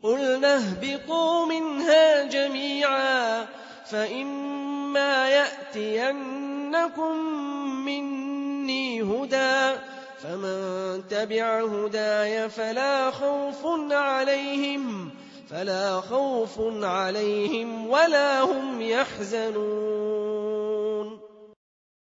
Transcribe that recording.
قُلْنَا اهْبِطُوا مِنْهَا جَمِيعًا فَإِمَّا يَأْتِيَنَّكُم مِّنِّي هُدًى فَمَن تَبِعَ هُدَايَ فَلَا خَوْفٌ عَلَيْهِمْ وَلَا هُمْ يَحْزَنُونَ